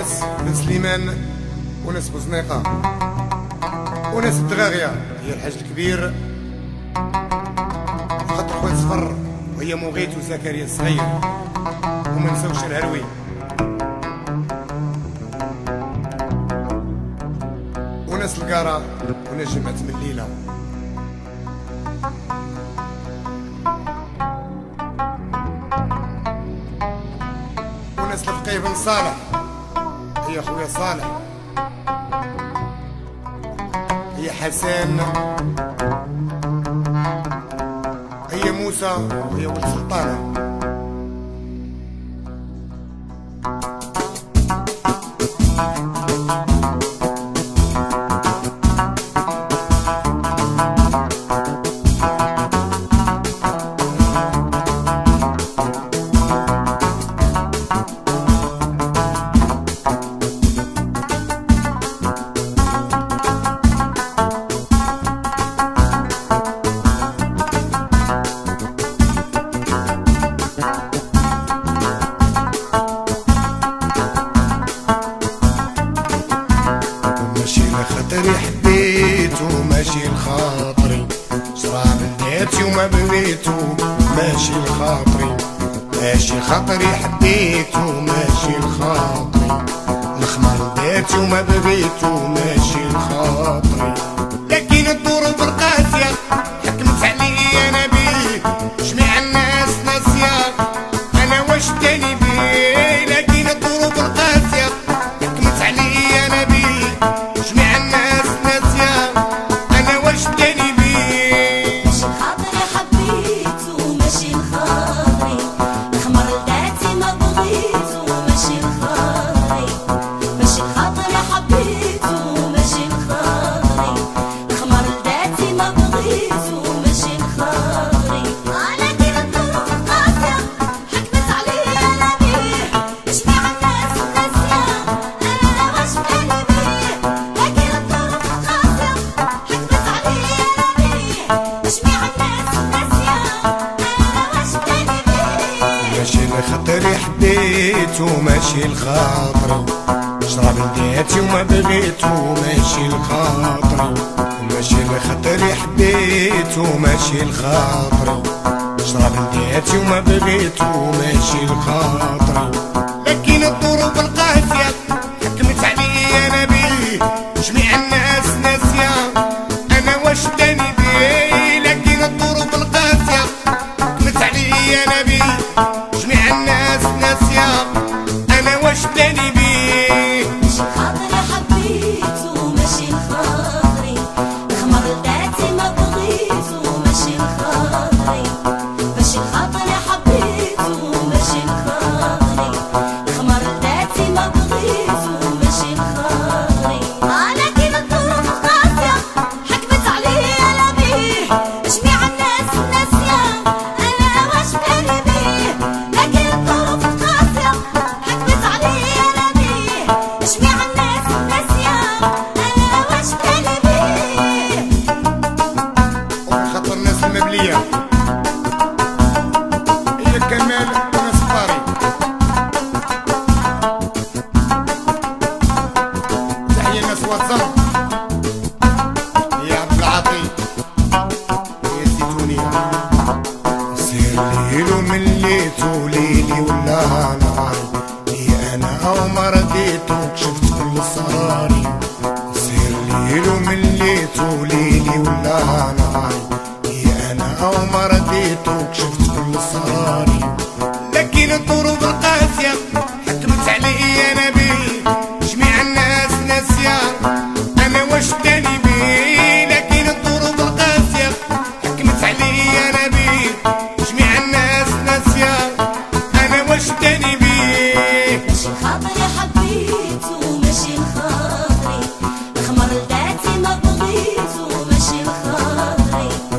وناس بن سليمان وناس بوزنيقة وناس الدغاغية هي الحاج الكبير خاطر خوات صفر وهي مغيت وزكريا الصغير وما نساوش الهروي وناس القارة وناس جمعة من الليلة وناس لفقيه بن صالح هي خويا صالح هي حسان هي موسى وهي ولد سلطانة خاطري حبيتو ماشي لخاطري شراب لقيتو ما بغيتو ماشي لخاطري ماشي خاطري حبيتو ماشي لخاطري الخمر لقيتو ما بغيتو ماشي لخاطري لكن الظروف القاسية حكمت عليا انا بيه جميع الناس ناسية انا واش تاني بيه لكن الظروف القاسية حكمت عليا انا بيه خاطري حبيتو ماشي لخاطري شراب لقيتي وما بغيتو ماشي لخاطري ماشي لخاطري حبيتو ماشي لخاطري شراب لقيتي وما بغيتو ماشي لخاطري لكن الظروف القاسية حكمت عليا انا بيه جميع الناس ناسية انا واش تاني بيه لكن الظروف القاسية حكمت عليا انا بيه جميع الناس ناسية انا واش تاني بيه ماشي خاطري حبيتو ماشي لخاطري الخمر لقيتي ما بغيتو ماشي لخاطري ماشي خاطري حبيتو ماشي لخاطري الخمر لقيتي ما بغيتو ماشي لخاطري لكن الظروف القاسية حكمت عليا انا بيه جميع الناس ناسية انا واش تاني بيه لكن الظروف القاسية حكمت عليا انا بيه جميع الناس ناسية انا واش تاني بيه وخاطر الناس المبلية هي كمال وناس الطاري تحية ناس واتزم هي عبد العاطي هي الزيتونية سير ليلو من ليتو ليلي ولا نهاري لي انا او ما رديتو كشفت كل اسراري سير ليلو من ليتو ليلي ولا نهاري لي انا او ما رديتو كشفت كل اسراري لكن الظروف القاسية حكمت عليا انا بيه جميع الناس ناسية انا واش تاني بيه لكن الظروف القاسية حكمت عليا انا بيه جميع الناس ناسية انا واش تاني بيه ماشي خاطري حبيتو ماشي لخاطري الخمر لقيتي ما بغيتو ماشي لخاطري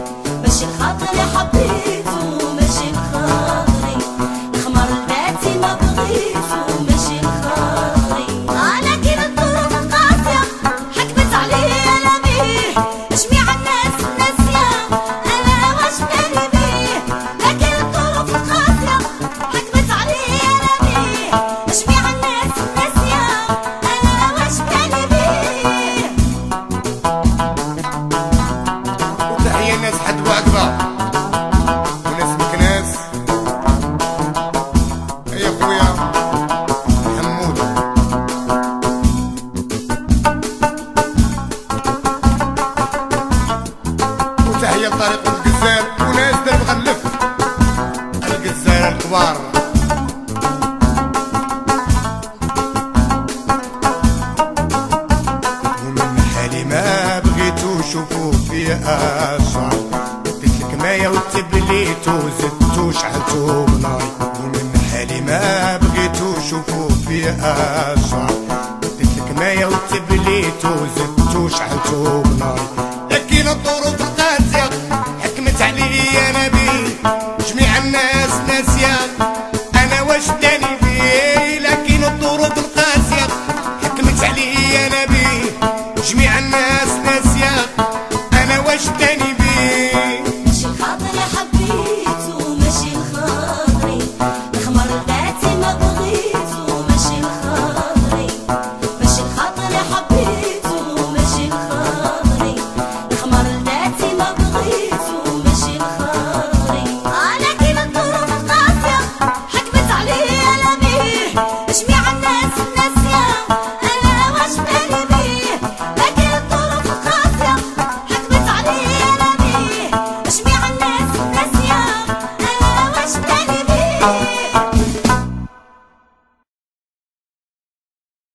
اشعر ديت لك مايا وتبليت وزدتو شعلتو بناي ومن حالي ما بغيتو شوفو في اشعر ديت لك مايا وتبليت وزدتو شعلتو بناي لكن الظروف